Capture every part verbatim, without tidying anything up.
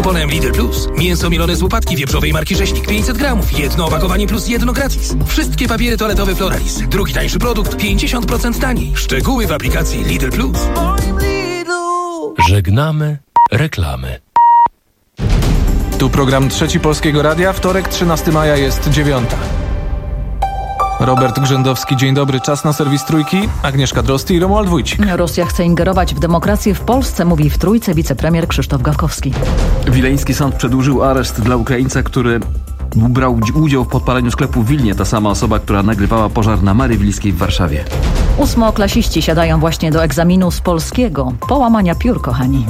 kuponem Lidl Plus. Mięso mielone z łopatki wieprzowej marki Rzeźnik pięćset gramów. Jedno opakowanie plus jedno gratis. Wszystkie papiery toaletowe Floralis. Drugi tańszy produkt pięćdziesiąt procent taniej. Szczegóły w aplikacji Lidl Plus. Żegnamy reklamy. Tu program Trzeci Polskiego Radia. Wtorek, trzynastego maja, jest dziewiąta. Robert Grzędowski, dzień dobry. Czas na serwis Trójki. Agnieszka Drozd i Romuald Wójcik. Rosja chce ingerować w demokrację w Polsce, mówi w Trójce wicepremier Krzysztof Gawkowski. Wileński sąd przedłużył areszt dla Ukraińca, który brał udział w podpaleniu sklepu w Wilnie. Ta sama osoba, która nagrywała pożar na Marywilskiej w Warszawie. Ósmoklasiści siadają właśnie do egzaminu z polskiego. Połamania piór, kochani.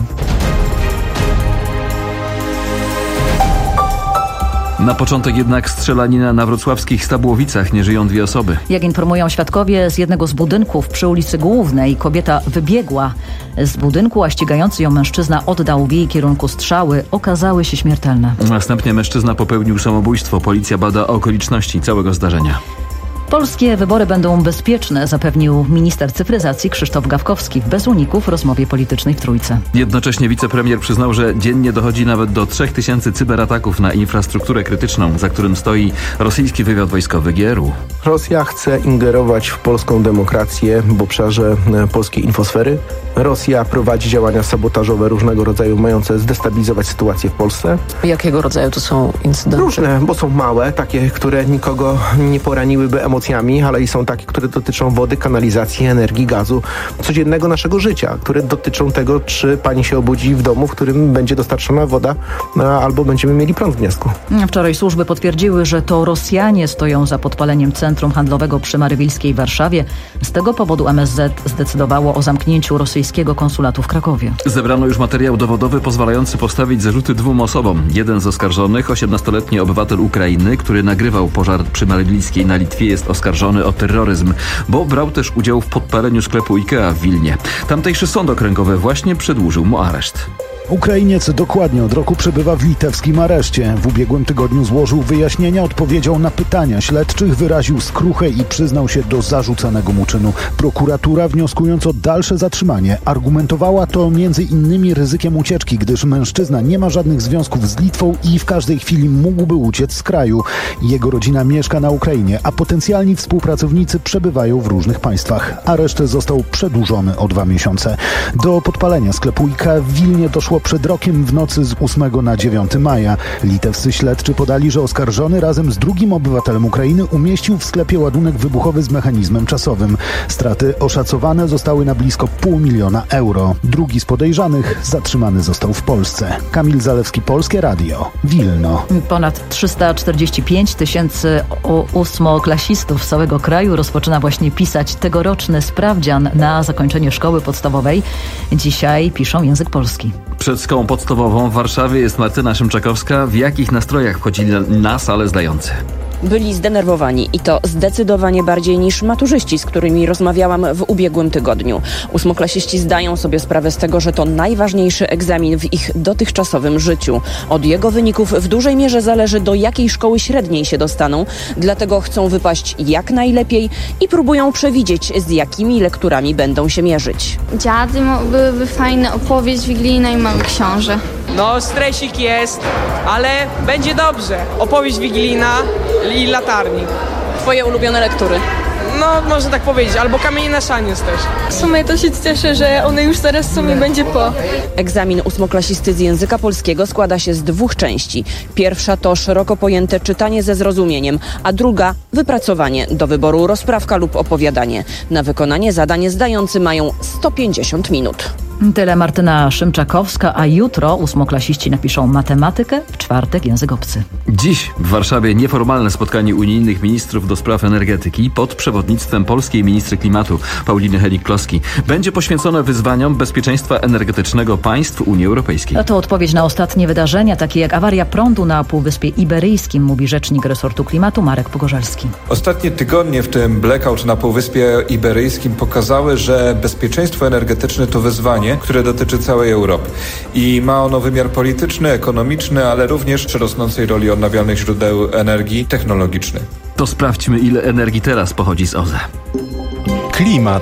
Na początek jednak strzelanina na wrocławskich Stabłowicach. Nie żyją dwie osoby. Jak informują świadkowie, z jednego z budynków przy ulicy Głównej kobieta wybiegła z budynku, a ścigający ją mężczyzna oddał w jej kierunku strzały. Okazały się śmiertelne. Następnie mężczyzna popełnił samobójstwo. Policja bada okoliczności całego zdarzenia. Polskie wybory będą bezpieczne, zapewnił minister cyfryzacji Krzysztof Gawkowski w bez uników rozmowie politycznej w Trójce. Jednocześnie wicepremier przyznał, że dziennie dochodzi nawet do trzech tysięcy cyberataków na infrastrukturę krytyczną, za którym stoi rosyjski wywiad wojskowy G R U. Rosja chce ingerować w polską demokrację w obszarze polskiej infosfery. Rosja prowadzi działania sabotażowe różnego rodzaju, mające zdestabilizować sytuację w Polsce. Jakiego rodzaju to są incydenty? Różne, bo są małe, takie, które nikogo nie poraniłyby emocjami, ale i są takie, które dotyczą wody, kanalizacji, energii, gazu, codziennego naszego życia, które dotyczą tego, czy pani się obudzi w domu, w którym będzie dostarczona woda, albo będziemy mieli prąd w gniazdku. Wczoraj służby potwierdziły, że to Rosjanie stoją za podpaleniem centrum handlowego przy Marywilskiej w Warszawie. Z tego powodu M S Z zdecydowało o zamknięciu rosyjskiego konsulatu w Krakowie. Zebrano już materiał dowodowy pozwalający postawić zarzuty dwóm osobom. Jeden z oskarżonych, osiemnastoletni obywatel Ukrainy, który nagrywał pożar przy Marywilskiej na Litwie, jest oskarżony o terroryzm, bo brał też udział w podpaleniu sklepu IKEA w Wilnie. Tamtejszy sąd okręgowy właśnie przedłużył mu areszt. Ukrainiec dokładnie od roku przebywa w litewskim areszcie. W ubiegłym tygodniu złożył wyjaśnienia, odpowiedział na pytania śledczych, wyraził skruchę i przyznał się do zarzucanego mu czynu. Prokuratura, wnioskując o dalsze zatrzymanie, argumentowała to między innymi ryzykiem ucieczki, gdyż mężczyzna nie ma żadnych związków z Litwą i w każdej chwili mógłby uciec z kraju. Jego rodzina mieszka na Ukrainie, a potencjalni współpracownicy przebywają w różnych państwach. Areszt został przedłużony o dwa miesiące. Do podpalenia sklepu IKEA w Wilnie doszło przed rokiem w nocy z ósmego na dziewiątego maja. Litewscy śledczy podali, że oskarżony razem z drugim obywatelem Ukrainy umieścił w sklepie ładunek wybuchowy z mechanizmem czasowym. Straty oszacowane zostały na blisko pół miliona euro. Drugi z podejrzanych zatrzymany został w Polsce. Kamil Zalewski, Polskie Radio, Wilno. Ponad trzysta czterdzieści pięć tysięcy ósmoklasistów z całego kraju rozpoczyna właśnie pisać tegoroczny sprawdzian na zakończenie szkoły podstawowej. Dzisiaj piszą język polski. Przed szkołą podstawową w Warszawie jest Martyna Szymczakowska. W jakich nastrojach wchodzili na salę zdający? Byli zdenerwowani i to zdecydowanie bardziej niż maturzyści, z którymi rozmawiałam w ubiegłym tygodniu. Ósmoklasiści zdają sobie sprawę z tego, że to najważniejszy egzamin w ich dotychczasowym życiu. Od jego wyników w dużej mierze zależy, do jakiej szkoły średniej się dostaną. Dlatego chcą wypaść jak najlepiej i próbują przewidzieć, z jakimi lekturami będą się mierzyć. Dziady byłyby fajne, opowieść wigilijna i mały książę. No, stresik jest, ale będzie dobrze. Opowieść wigilijna i latarnik. Twoje ulubione lektury? No, można tak powiedzieć, albo Kamienie na szaniec też. W sumie to się cieszę, że one już zaraz w sumie będzie po. Egzamin ósmoklasisty z języka polskiego składa się z dwóch części. Pierwsza to szeroko pojęte czytanie ze zrozumieniem, a druga wypracowanie, do wyboru rozprawka lub opowiadanie. Na wykonanie zadanie zdający mają sto pięćdziesiąt minut. Tyle Martyna Szymczakowska, a jutro ósmoklasiści napiszą matematykę, w czwartek język obcy. Dziś w Warszawie nieformalne spotkanie unijnych ministrów do spraw energetyki pod przewodnictwem polskiej ministry klimatu Pauliny Hennig-Kloski. Będzie poświęcone wyzwaniom bezpieczeństwa energetycznego państw Unii Europejskiej. To odpowiedź na ostatnie wydarzenia, takie jak awaria prądu na Półwyspie Iberyjskim, mówi rzecznik resortu klimatu Marek Pogorzelski. Ostatnie tygodnie, w tym blackout na Półwyspie Iberyjskim, pokazały, że bezpieczeństwo energetyczne to wyzwanie, które dotyczy całej Europy. I ma ono wymiar polityczny, ekonomiczny, ale również przy rosnącej roli odnawialnych źródeł energii technologiczny. To sprawdźmy, ile energii teraz pochodzi z O Z E. Klimat.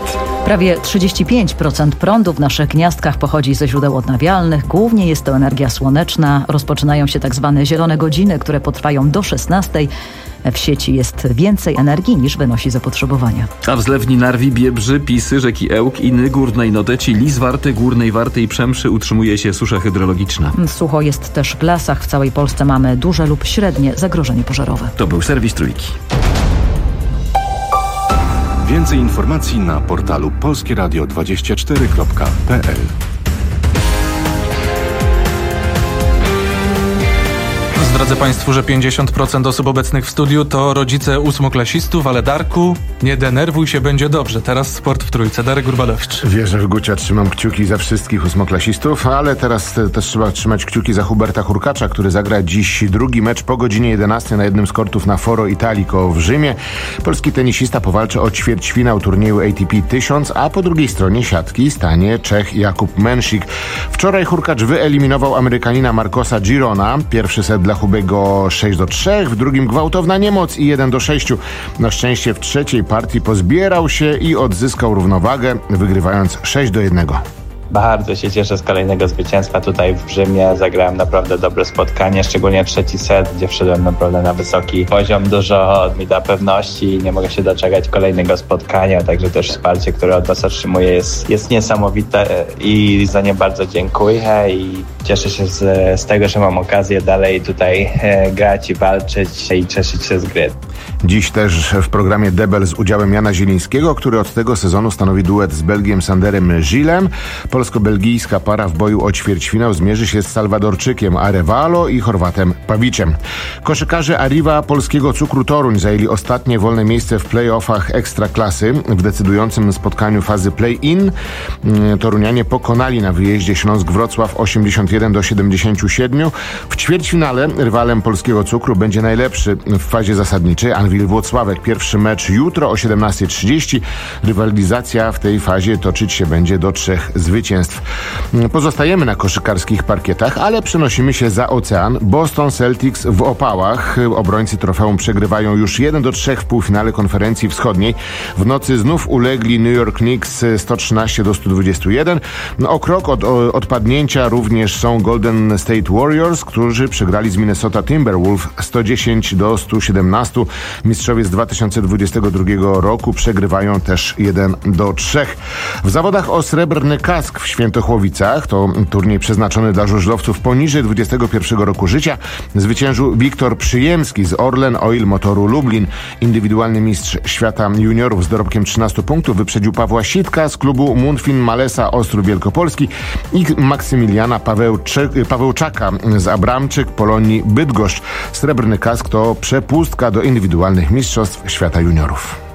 Prawie trzydzieści pięć procent prądu w naszych gniazdkach pochodzi ze źródeł odnawialnych. Głównie jest to energia słoneczna. Rozpoczynają się tak zwane zielone godziny, które potrwają do szesnastej. W sieci jest więcej energii niż wynosi zapotrzebowanie. A w zlewni Narwi, Biebrzy, Pisy, rzeki Ełk, Iny, Górnej Noteci, Lis Warty, Górnej Warty i Przemszy utrzymuje się susza hydrologiczna. Sucho jest też w lasach. W całej Polsce mamy duże lub średnie zagrożenie pożarowe. To był serwis Trójki. Więcej informacji na portalu polskie radio dwadzieścia cztery kropka p l. Zdradzę Państwu, że pięćdziesiąt procent osób obecnych w studiu to rodzice ósmoklasistów, ale Darku, nie denerwuj się, będzie dobrze. Teraz sport w Trójce. Darek Urbalowicz. Wierzę w Gucia, trzymam kciuki za wszystkich ósmoklasistów, ale teraz te, też trzeba trzymać kciuki za Huberta Hurkacza, który zagra dziś drugi mecz po godzinie jedenastej na jednym z kortów na Foro Italico w Rzymie. Polski tenisista powalczy o ćwierćfinał turnieju A T P tysiąc, a po drugiej stronie siatki stanie Czech Jakub Mensik. Wczoraj Hurkacz wyeliminował Amerykanina Marcosa Girona. Pierwszy set dla Hubego sześć do trzech, w drugim gwałtowna niemoc i jeden do sześciu. Na szczęście w trzeciej partii pozbierał się i odzyskał równowagę, wygrywając sześć do jednego. Bardzo się cieszę z kolejnego zwycięstwa tutaj w Rzymie. Zagrałem naprawdę dobre spotkanie, szczególnie trzeci set, gdzie wszedłem naprawdę na wysoki poziom. Dużo mi da pewności i nie mogę się doczekać kolejnego spotkania, także też wsparcie, które od Was otrzymuję jest, jest niesamowite i za nie bardzo dziękuję i cieszę się z, z tego, że mam okazję dalej tutaj e, grać i walczyć i cieszyć się z gry. Dziś też w programie Debel z udziałem Jana Zielińskiego, który od tego sezonu stanowi duet z Belgiem Sanderem Gillem. Polsko-belgijska para w boju o ćwierćfinał zmierzy się z Salwadorczykiem Arevalo i Chorwatem Pawiciem. Koszykarze Arriva Polskiego Cukru Toruń zajęli ostatnie wolne miejsce w play-offach Ekstraklasy. W decydującym spotkaniu fazy play-in Torunianie pokonali na wyjeździe Śląsk Wrocław osiemdziesiąt jeden do siedemdziesięciu siedmiu. W ćwierćfinale rywalem Polskiego Cukru będzie najlepszy w fazie zasadniczej Anwil Włocławek. Pierwszy mecz jutro o siedemnasta trzydzieści. Rywalizacja w tej fazie toczyć się będzie do trzech zwycięstw. Pozostajemy na koszykarskich parkietach, ale przenosimy się za ocean. Boston Celtics w opałach. Obrońcy trofeum przegrywają już jeden do trzech w półfinale konferencji wschodniej. W nocy znów ulegli New York Knicks sto trzynaście do stu dwudziestu jeden. O krok od odpadnięcia również są Golden State Warriors, którzy przegrali z Minnesota Timberwolves sto dziesięć do stu siedemnastu. Mistrzowie z dwa tysiące dwudziestego drugiego roku przegrywają też jeden do trzech. W zawodach o srebrny kask w Świętochłowicach, to turniej przeznaczony dla żużlowców poniżej dwudziestego pierwszego roku życia, zwyciężył Wiktor Przyjemski z Orlen Oil Motoru Lublin. Indywidualny mistrz świata juniorów z dorobkiem trzynastu punktów wyprzedził Pawła Sitka z klubu Munfin Malesa Ostrów Wielkopolski i Maksymiliana Pawełczy, Pawełczaka z Abramczyk Polonii Bydgoszcz. Srebrny kask to przepustka do indywidualnych mistrzostw świata juniorów.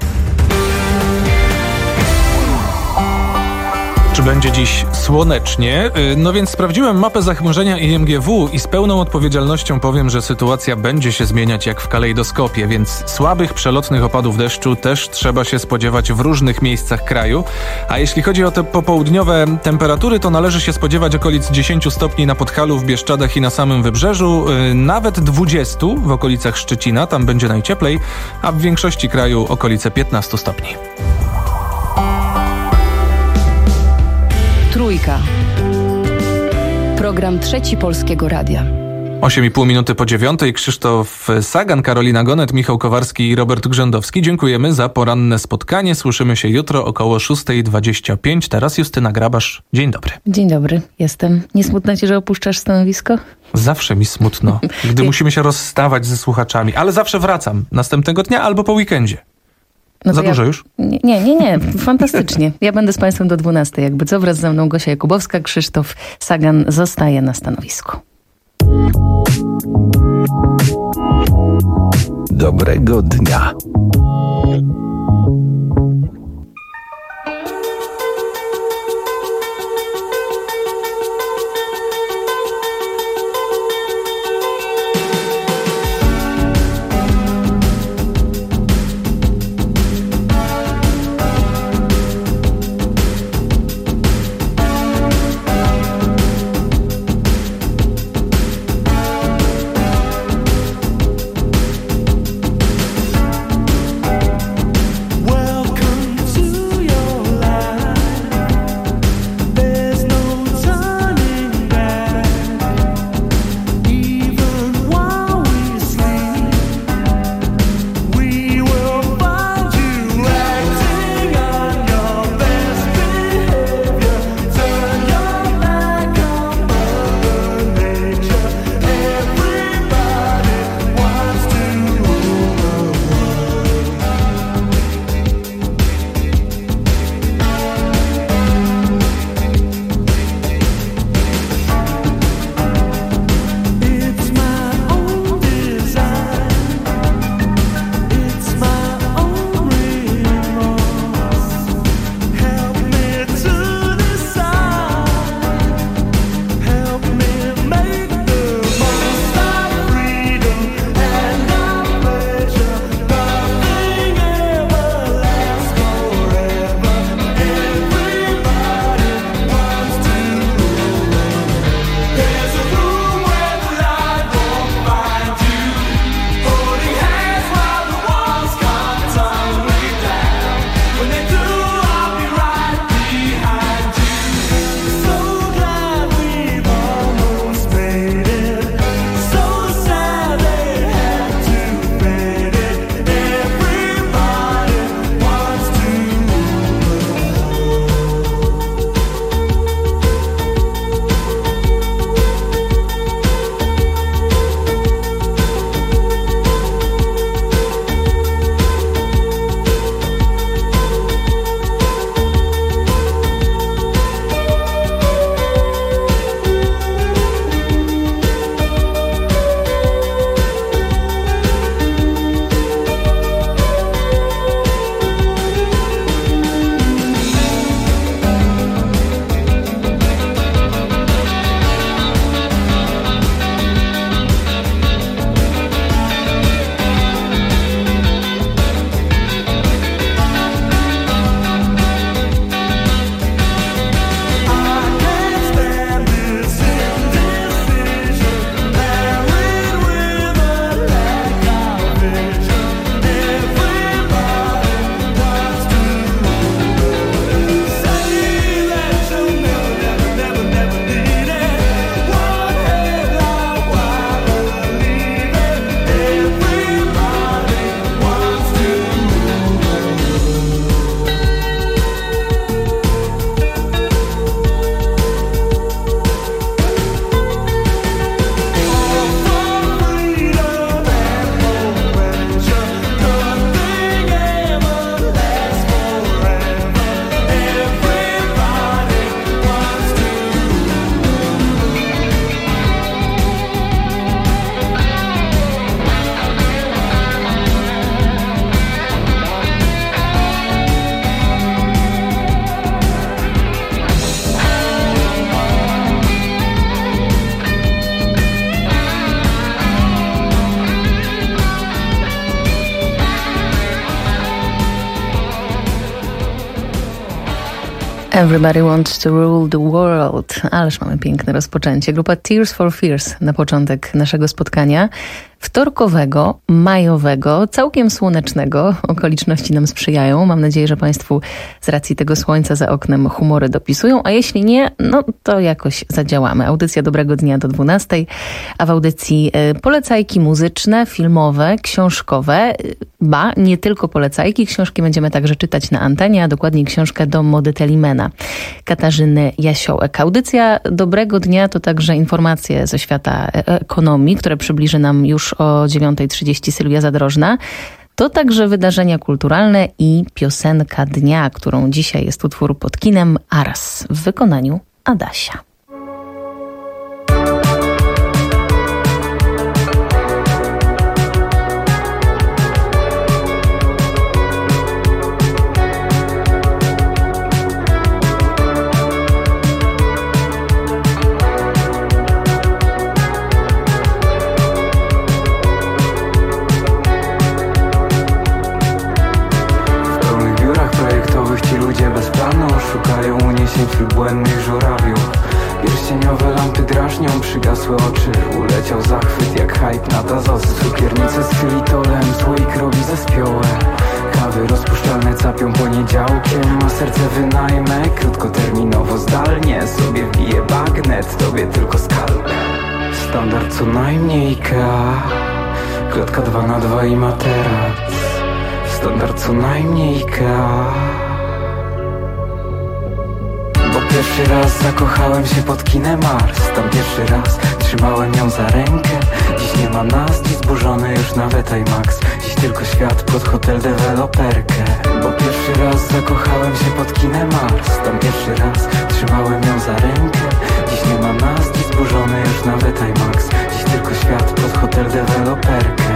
Czy będzie dziś słonecznie? No więc sprawdziłem mapę zachmurzenia I M G W i z pełną odpowiedzialnością powiem, że sytuacja będzie się zmieniać jak w kalejdoskopie, więc słabych, przelotnych opadów deszczu też trzeba się spodziewać w różnych miejscach kraju. A jeśli chodzi o te popołudniowe temperatury, to należy się spodziewać okolic dziesięciu stopni na Podhalu, w Bieszczadach i na samym Wybrzeżu, nawet dwudziestu w okolicach Szczecina, tam będzie najcieplej, a w większości kraju okolice piętnastu stopni. Trójka. Program Trzeci Polskiego Radia. osiem i pół minuty po dziewiątej. Krzysztof Sagan, Karolina Gonet, Michał Kowarski i Robert Grzędowski. Dziękujemy za poranne spotkanie. Słyszymy się jutro około szósta dwadzieścia pięć. Teraz Justyna Grabasz. Dzień dobry. Dzień dobry, jestem. Nie smutno ci, że opuszczasz stanowisko? Zawsze mi smutno, gdy musimy się rozstawać ze słuchaczami, ale zawsze wracam następnego dnia albo po weekendzie. No Za ja... dużo już? Nie, nie, nie, nie. Fantastycznie. Ja będę z Państwem do dwunastej. Jakby co, wraz ze mną Gosia Jakubowska, Krzysztof Sagan zostaje na stanowisku. Dobrego dnia. Well, Everybody wants to rule the world. Ależ mamy piękne rozpoczęcie. Grupa Tears for Fears na początek naszego spotkania. Wtorkowego, majowego, całkiem słonecznego. Okoliczności nam sprzyjają. Mam nadzieję, że Państwu z racji tego słońca za oknem humory dopisują, a jeśli nie, no to jakoś zadziałamy. Audycja Dobrego Dnia do dwunastej, a w audycji polecajki muzyczne, filmowe, książkowe, ba, nie tylko polecajki. Książki będziemy także czytać na antenie, a dokładniej książkę Dom mody Telimena Katarzyny Jasiołek. Audycja Dobrego Dnia to także informacje ze świata ekonomii, które przybliży nam już o dziewiąta trzydzieści Sylwia Zadrożna. To także wydarzenia kulturalne i piosenka dnia, którą dzisiaj jest utwór Pod kinem Ars w wykonaniu Adasia. Szukają uniesień wśród błędnych żurawiów. Pierścieniowe lampy drażnią przygasłe oczy. Uleciał zachwyt jak hype na Dazosy. Cukiernice z xylitolem, słoik robi zespiołe. Kawy rozpuszczalne capią poniedziałkiem. A serce wynajmę krótkoterminowo zdalnie. Sobie wbije bagnet, tobie tylko skalpę. Standard co najmniej Ikea. Klatka dwa na dwa i materac. Standard co najmniej Ikea. Bo pierwszy raz zakochałem się pod kinem Ars. Tam pierwszy raz trzymałem ją za rękę. Dziś nie ma nas, dziś zburzony już nawet IMAX. Dziś tylko świat pod hotel deweloperkę. Bo pierwszy raz zakochałem się pod kinem Ars. Tam pierwszy raz trzymałem ją za rękę. Dziś nie ma nas, dziś zburzony już nawet IMAX. Dziś tylko świat pod hotel deweloperkę.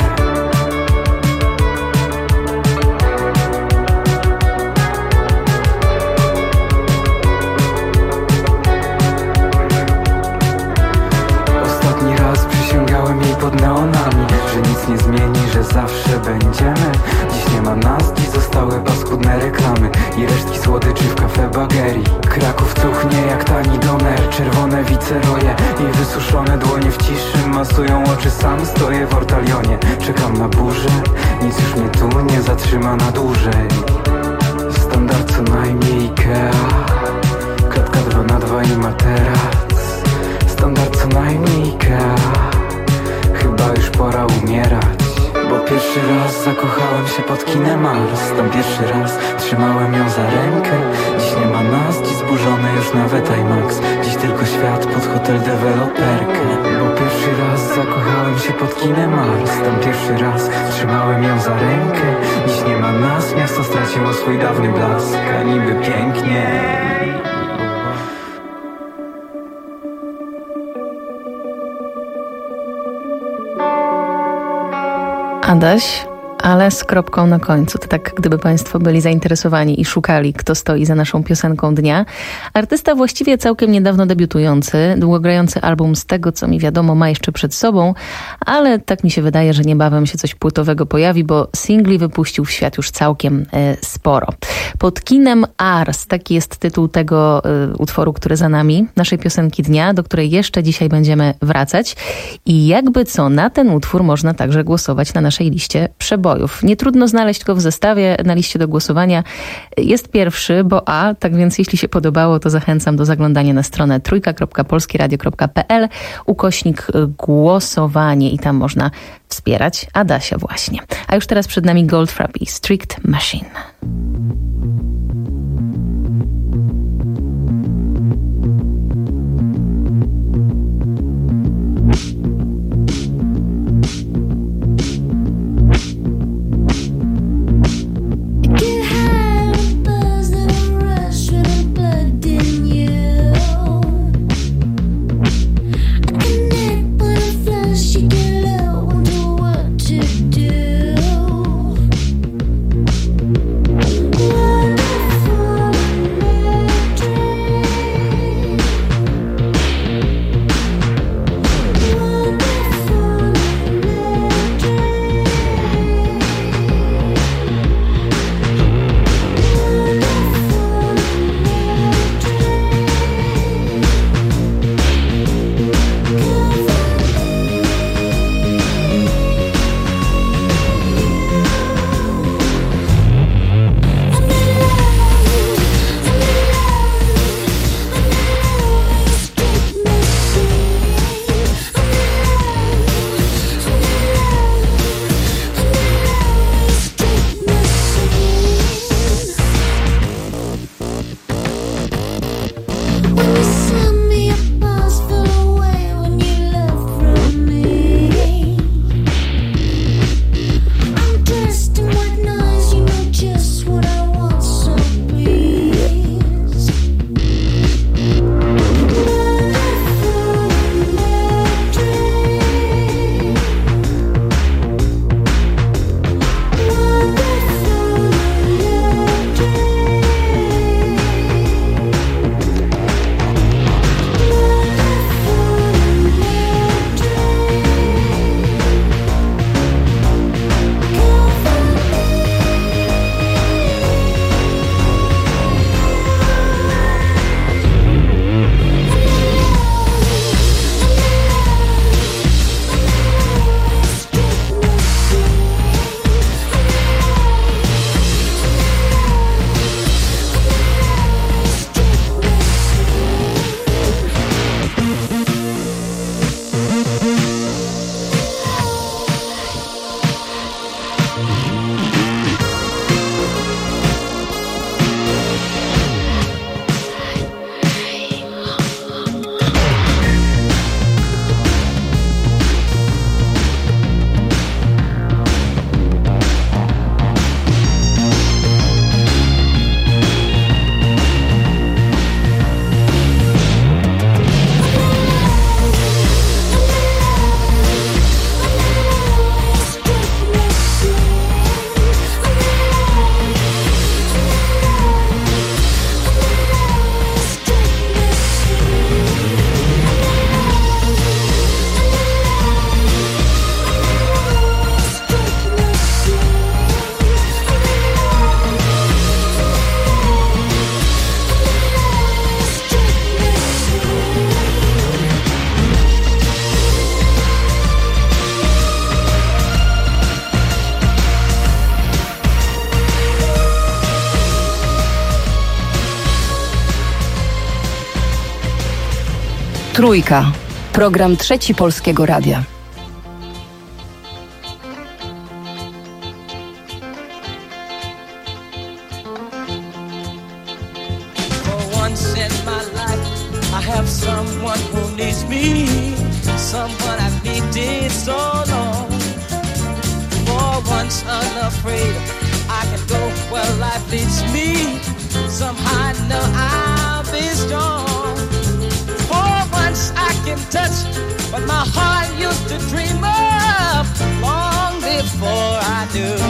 Pod neonami, że nic nie zmieni, że zawsze będziemy. Dziś nie ma nas, dziś zostały paskudne reklamy i resztki słodyczy w kafe Bagerii. Kraków cuchnie jak tani doner, czerwone wiceroje i wysuszone dłonie w ciszy masują oczy. Sam stoję w ortalionie, czekam na burzę. Nic już mnie tu nie zatrzyma na dłużej. Standard co najmniej Ikea. Klatka dwa na dwa i materac. Standard co najmniej Ikea. Chyba już pora umierać. Bo pierwszy raz zakochałem się pod kinem Ars. Tam pierwszy raz trzymałem ją za rękę. Dziś nie ma nas, dziś zburzony już nawet IMAX. Dziś tylko świat pod hotel deweloperkę. Bo pierwszy raz zakochałem się pod kinem Ars. Tam pierwszy raz trzymałem ją za rękę. Dziś nie ma nas, miasto straciło swój dawny blask. A niby pięknie. Adaś, ale z kropką na końcu. To tak, gdyby Państwo byli zainteresowani i szukali, kto stoi za naszą piosenką dnia. Artysta właściwie całkiem niedawno debiutujący, długogrający album z tego, co mi wiadomo, ma jeszcze przed sobą, ale tak mi się wydaje, że niebawem się coś płytowego pojawi, bo singli wypuścił w świat już całkiem e, sporo. Pod kinem Ars, taki jest tytuł tego e, utworu, który za nami, naszej piosenki dnia, do której jeszcze dzisiaj będziemy wracać. I jakby co, na ten utwór można także głosować na naszej liście przebojów. Nie trudno znaleźć go w zestawie na liście do głosowania. Jest pierwszy, bo A, tak więc jeśli się podobało, to zachęcam do zaglądania na stronę trójka kropka polskieradio kropka pe el ukośnik głosowanie i tam można wspierać Adasia właśnie. A już teraz przed nami Goldfrapp i Strict Machine. What Trójka. Program Trzeci Polskiego Radia. Someone who needs me, someone I've needed so long. For once unafraid, I can go where life leads me. Somehow I know I'll be strong. For once I can touch what my heart used to dream of long before I knew.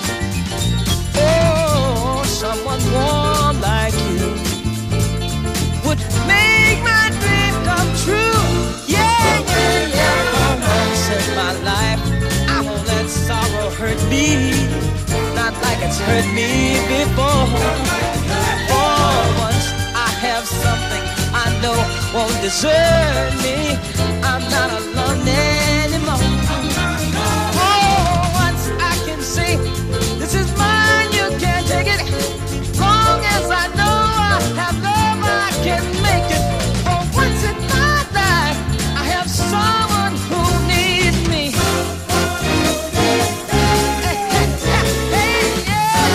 Oh, someone warm like you would make my dream come true. Yeah, yeah, yeah. For once in my life, I won't let sorrow hurt me, not like it's hurt me before. For once I have something I know won't desert me. I'm not alone anymore. For once I can say, this is mine, you can't take it. Long as I know I have love, I can make it. For once in my life, I have someone who needs me. Hey, hey, hey, yeah.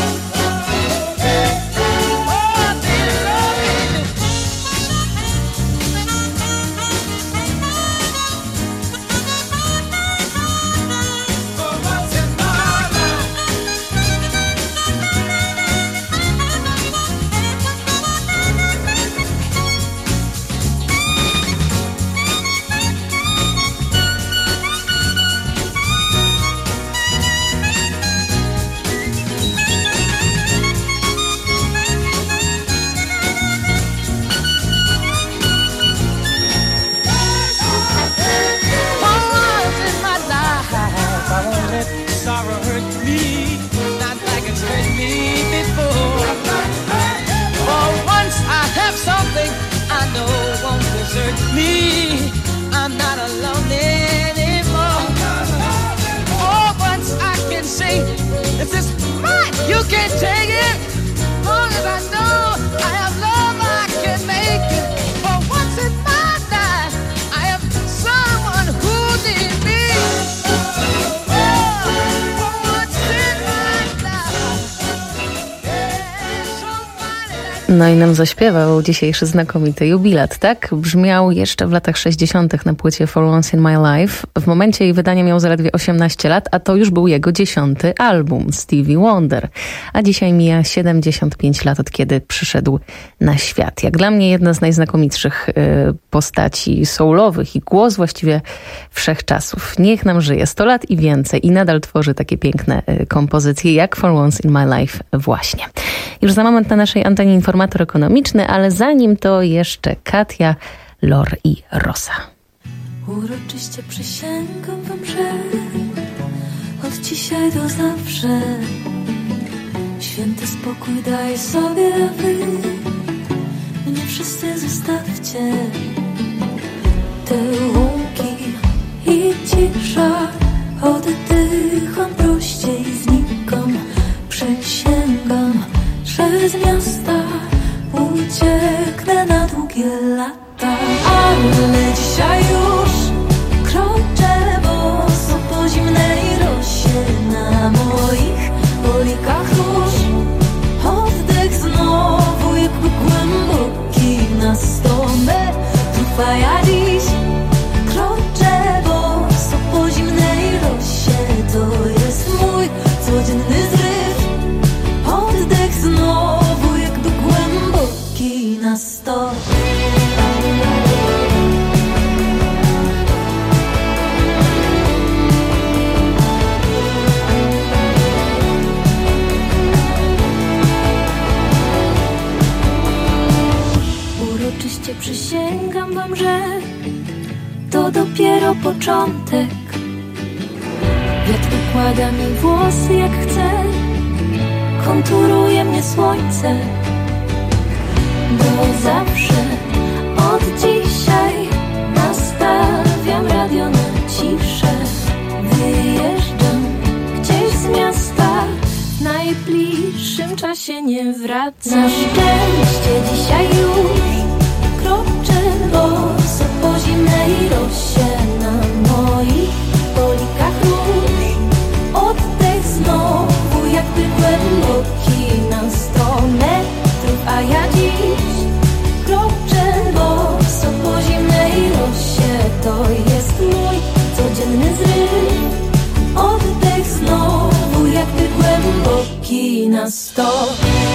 Oh, they love me. For once in my life. Sorrow hurt me, not like it's hurt me before. For once I have something I know won't desert me. I'm not alone anymore. For once I can say, this is mine, you can't take it. Long as I know I have love, I can make it. For once in my life, I have someone who needs me. No i nam zaśpiewał dzisiejszy znakomity jubilat, tak? Brzmiał jeszcze w latach sześćdziesiątych na płycie For Once in My Life. W momencie jej wydania miał zaledwie osiemnaście lat, a to już był jego dziesiąty album, Stevie Wonder. A dzisiaj mija siedemdziesiąt pięć lat, od kiedy przyszedł na świat. Jak dla mnie jedna z najznakomitszych y, postaci soulowych i głos właściwie wszechczasów. Niech nam żyje sto lat i więcej i nadal tworzy takie piękne y, kompozycje jak For Once in My Life właśnie. Już za moment na naszej antenie informator ekonomiczny, ale zanim to jeszcze Katia, Lor i Rosa. Uroczyście przysięgam wam, że od dzisiaj do zawsze święty spokój daj sobie, a wy mnie wszyscy zostawcie. Te łąki i cisza, oddycham prościej, znikam, przysięgam, że z miasta ucieknę na długie lata. Ale dzisiaj już kroczę boso po zimnej rosie, na moich polikach róż oddech znowu jakby głęboki na sto metrów, a ja dziś kroczę boso po zimnej rosie. To jest mój codzienny zryw, oddech znowu jakby głęboki na sto. Uroczyście przysięgam wam, że to dopiero początek. Wiatr układa mi włosy jak chce, konturuje mnie słońce. Bo zawsze od dzisiaj nastawiam radio na ciszę. Wyjeżdżam gdzieś z miasta, w najbliższym czasie nie wracam. Na szczęście dzisiaj już kroczę boso po ziemi. zimnej rosie na moich polikach róż. Oddech znowu jakby głęboki na sto metrów, a ja dziś kroczę boso po zimnej rosie. To jest mój codzienny zryw. Oddech znowu jakby głęboki na sto.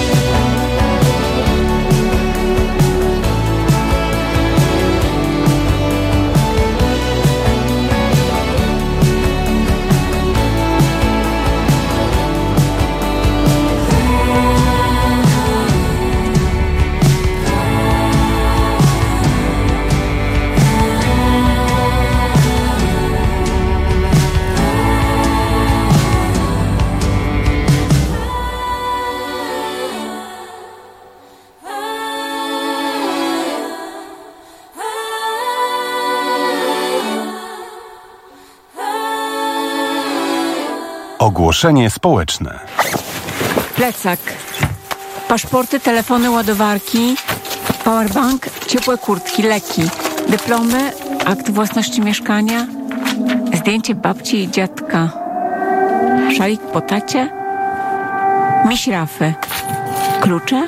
Ogłoszenie społeczne. Plecak, paszporty, telefony, ładowarki, powerbank, ciepłe kurtki, leki, dyplomy, akt własności mieszkania, zdjęcie babci i dziadka, szalik po tacie, miś Rafy, klucze.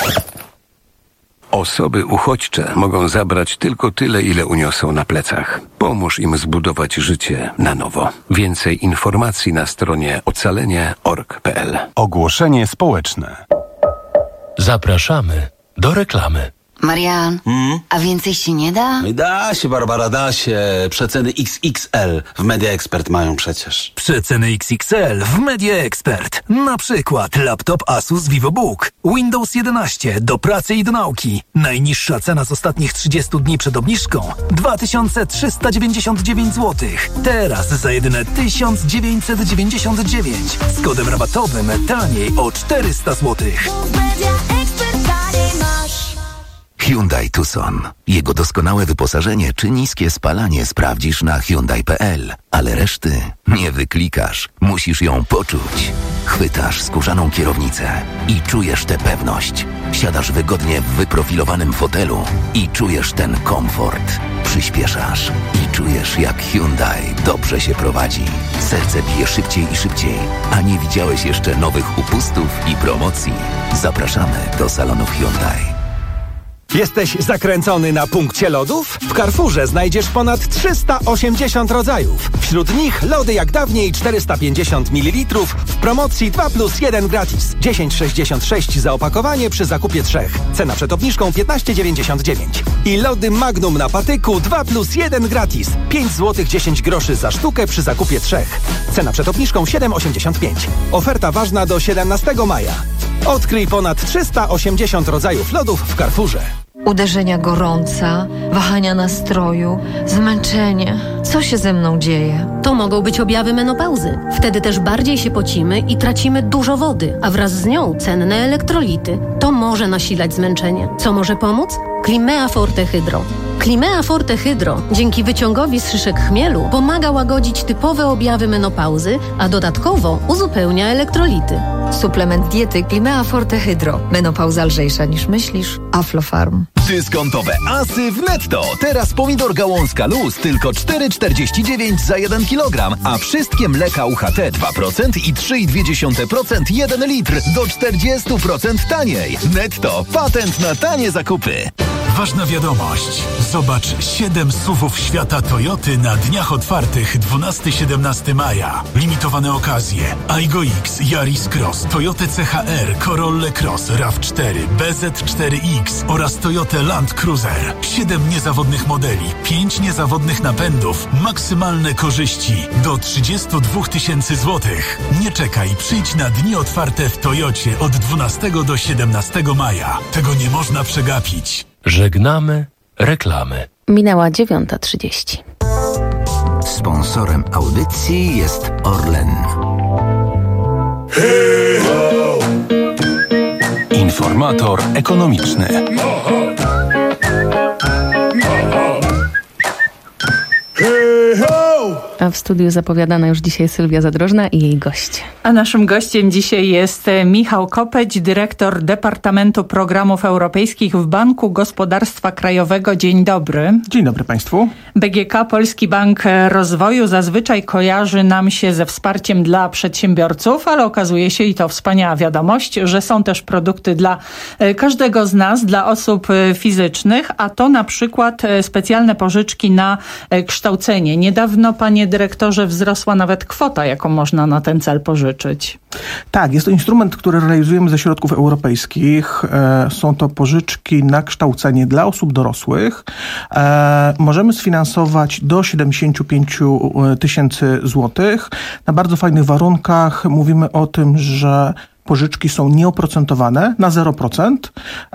Osoby uchodźcze mogą zabrać tylko tyle, ile uniosą na plecach. Pomóż im zbudować życie na nowo. Więcej informacji na stronie ocalenie kropka org kropka pe el. Ogłoszenie społeczne. Zapraszamy do reklamy. Marian, hmm? a więcej się nie da? Da się, Barbara, da się. Przeceny X X L w Media Expert mają przecież. Przeceny X X L w Media Expert. Na przykład laptop Asus VivoBook, Windows jedenaście do pracy i do nauki. Najniższa cena z ostatnich trzydziestu dni przed obniżką dwa tysiące trzysta dziewięćdziesiąt dziewięć złotych. Teraz za jedyne tysiąc dziewięćset dziewięćdziesiąt dziewięć. Z kodem rabatowym taniej o czterysta złotych. Hyundai Tucson. Jego doskonałe wyposażenie czy niskie spalanie sprawdzisz na hyundai kropka pe el, ale reszty nie wyklikasz. Musisz ją poczuć. Chwytasz skórzaną kierownicę i czujesz tę pewność. Siadasz wygodnie w wyprofilowanym fotelu i czujesz ten komfort. Przyspieszasz i czujesz, jak Hyundai dobrze się prowadzi. Serce bije szybciej i szybciej, a nie widziałeś jeszcze nowych upustów i promocji. Zapraszamy do salonów Hyundai. Jesteś zakręcony na punkcie lodów? W Carrefourze znajdziesz ponad trzysta osiemdziesiąt rodzajów. Wśród nich lody jak dawniej czterysta pięćdziesiąt mililitrów w promocji dwa plus jeden gratis. dziesięć sześćdziesiąt sześć za opakowanie przy zakupie trzech. Cena przed obniżką piętnaście dziewięćdziesiąt dziewięć. I lody Magnum na patyku dwa plus jeden gratis. pięć złotych dziesięć groszy za sztukę przy zakupie trzech. Cena przed obniżką siedem osiemdziesiąt pięć. Oferta ważna do siedemnastego maja. Odkryj ponad trzysta osiemdziesiąt rodzajów lodów w Carrefourze. Uderzenia gorąca, wahania nastroju, zmęczenie. Co się ze mną dzieje? To mogą być objawy menopauzy. Wtedy też bardziej się pocimy i tracimy dużo wody, a wraz z nią cenne elektrolity. To może nasilać zmęczenie. Co może pomóc? Climea Forte Hydro. Climea Forte Hydro dzięki wyciągowi z szyszek chmielu pomaga łagodzić typowe objawy menopauzy, a dodatkowo uzupełnia elektrolity. Suplement diety Climea Forte Hydro. Menopauza lżejsza niż myślisz. Aflofarm. Dyskontowe asy w Netto. Teraz pomidor gałązka luz tylko cztery czterdzieści dziewięć za jeden kilogram, a wszystkie mleka U H T dwa procent i trzy i dwie dziesiąte procent jeden litr do czterdzieści procent taniej. Netto. Patent na tanie zakupy. Ważna wiadomość. Zobacz siedem S U V-ów świata Toyoty na dniach otwartych dwunastego do siedemnastego maja. Limitowane okazje. Aygo X, Yaris Cross, Toyota C H R, Corolla Cross, RAV cztery, B Z cztery X oraz Toyota Land Cruiser. siedem niezawodnych modeli, pięć niezawodnych napędów, maksymalne korzyści do trzydzieści dwa tysięcy złotych. Nie czekaj, przyjdź na dni otwarte w Toyocie od dwunastego do siedemnastego maja. Tego nie można przegapić. Żegnamy reklamy. Minęła dziewiąta trzydzieści. Sponsorem audycji jest Orlen. Informator ekonomiczny. w studiu zapowiadana już dzisiaj Sylwia Zadrożna i jej gość. A naszym gościem dzisiaj jest Michał Kopeć, dyrektor Departamentu Programów Europejskich w Banku Gospodarstwa Krajowego. Dzień dobry. Dzień dobry Państwu. B G K, Polski Bank Rozwoju, zazwyczaj kojarzy nam się ze wsparciem dla przedsiębiorców, ale okazuje się, i to wspaniała wiadomość, że są też produkty dla każdego z nas, dla osób fizycznych, a to na przykład specjalne pożyczki na kształcenie. Niedawno, panie dyrektorze, wzrosła nawet kwota, jaką można na ten cel pożyczyć. Tak, jest to instrument, który realizujemy ze środków europejskich. E, są to pożyczki na kształcenie dla osób dorosłych. E, możemy sfinansować do siedemdziesiąt pięć tysięcy złotych. Na bardzo fajnych warunkach. Mówimy o tym, że pożyczki są nieoprocentowane na zero procent,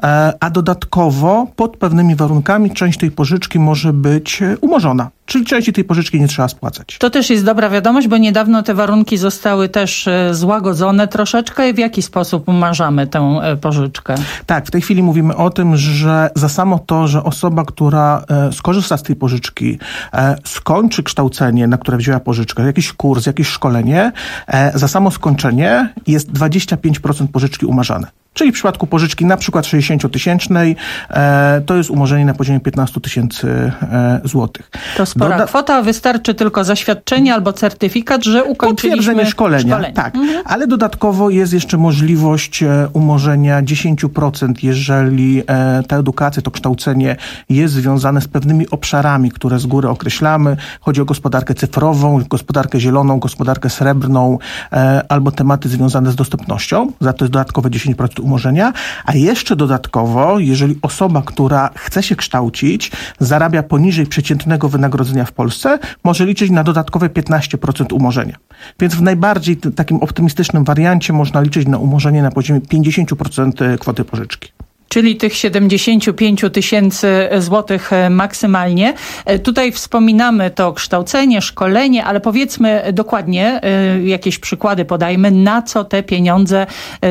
a dodatkowo pod pewnymi warunkami część tej pożyczki może być umorzona. Czyli części tej pożyczki nie trzeba spłacać. To też jest dobra wiadomość, bo niedawno te warunki zostały też złagodzone troszeczkę. W jaki sposób umarzamy tę pożyczkę? Tak, w tej chwili mówimy o tym, że za samo to, że osoba, która skorzysta z tej pożyczki, skończy kształcenie, na które wzięła pożyczkę, jakiś kurs, jakieś szkolenie, za samo skończenie jest dwadzieścia pięć procent pożyczki umarzane. Czyli w przypadku pożyczki na przykład sześćdziesięciotysięcznej e, to jest umorzenie na poziomie piętnaście tysięcy złotych. To spora Doda- kwota, wystarczy tylko zaświadczenie albo certyfikat, że ukończyliśmy potwierdzenie szkolenia. szkolenia. Tak, mhm. Ale dodatkowo jest jeszcze możliwość e, umorzenia dziesięć procent, jeżeli e, ta edukacja, to kształcenie jest związane z pewnymi obszarami, które z góry określamy. Chodzi o gospodarkę cyfrową, gospodarkę zieloną, gospodarkę srebrną e, albo tematy związane z dostępnością. Za to jest dodatkowe dziesięć procent umorzenia, a jeszcze dodatkowo, jeżeli osoba, która chce się kształcić, zarabia poniżej przeciętnego wynagrodzenia w Polsce, może liczyć na dodatkowe piętnaście procent umorzenia. Więc w najbardziej t- takim optymistycznym wariancie można liczyć na umorzenie na poziomie pięćdziesiąt procent kwoty pożyczki. Czyli tych siedemdziesiąt pięć tysięcy złotych maksymalnie. Tutaj wspominamy to kształcenie, szkolenie, ale powiedzmy dokładnie, jakieś przykłady podajmy, na co te pieniądze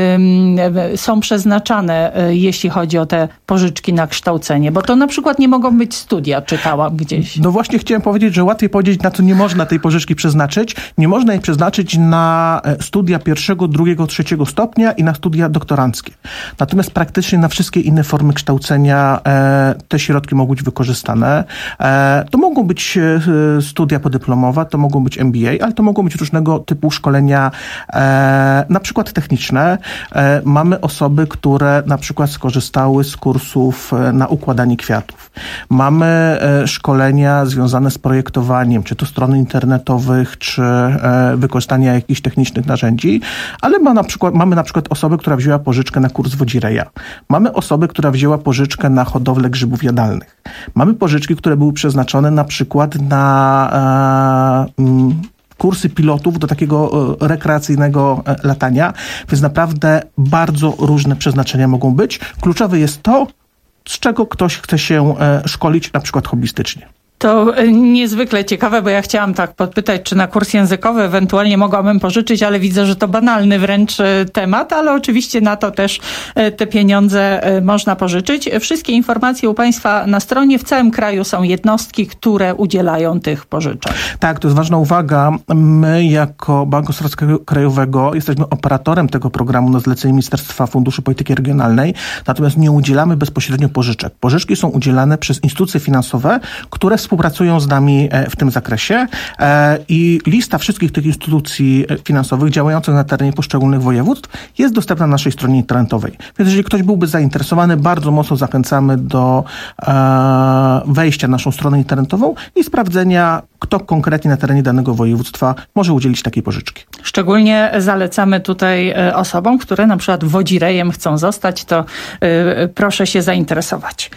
są przeznaczane, jeśli chodzi o te pożyczki na kształcenie. Bo to na przykład nie mogą być studia, czytałam gdzieś. No właśnie chciałem powiedzieć, że łatwiej powiedzieć, na co nie można tej pożyczki przeznaczyć. Nie można jej przeznaczyć na studia pierwszego, drugiego, trzeciego stopnia i na studia doktoranckie. Natomiast praktycznie na wszystkie inne formy kształcenia e, te środki mogą być wykorzystane. E, to mogą być e, studia podyplomowe, to mogą być M B A, ale to mogą być różnego typu szkolenia, e, na przykład techniczne. E, mamy osoby, które na przykład skorzystały z kursów e, na układanie kwiatów. Mamy e, szkolenia związane z projektowaniem, czy to stron internetowych, czy e, wykorzystania jakichś technicznych narzędzi, ale ma na przykład, mamy na przykład osobę, która wzięła pożyczkę na kurs wodzireja. Mamy osoby, która wzięła pożyczkę na hodowlę grzybów jadalnych. Mamy pożyczki, które były przeznaczone na przykład na e, m, kursy pilotów do takiego e, rekreacyjnego e, latania, więc naprawdę bardzo różne przeznaczenia mogą być. Kluczowe jest to, z czego ktoś chce się e, szkolić, na przykład hobbystycznie. To niezwykle ciekawe, bo ja chciałam tak podpytać, czy na kurs językowy ewentualnie mogłabym pożyczyć, ale widzę, że to banalny wręcz temat, ale oczywiście na to też te pieniądze można pożyczyć. Wszystkie informacje u Państwa na stronie. W całym kraju są jednostki, które udzielają tych pożyczek. Tak, to jest ważna uwaga. My jako Bank Gospodarstwa Krajowego jesteśmy operatorem tego programu na zlecenie Ministerstwa Funduszy Polityki Regionalnej, natomiast nie udzielamy bezpośrednio pożyczek. Pożyczki są udzielane przez instytucje finansowe, które współpracują z nami w tym zakresie i lista wszystkich tych instytucji finansowych działających na terenie poszczególnych województw jest dostępna na naszej stronie internetowej. Więc jeżeli ktoś byłby zainteresowany, bardzo mocno zachęcamy do wejścia na naszą stronę internetową i sprawdzenia, kto konkretnie na terenie danego województwa może udzielić takiej pożyczki. Szczególnie zalecamy tutaj osobom, które na przykład wodzirejem chcą zostać, to proszę się zainteresować.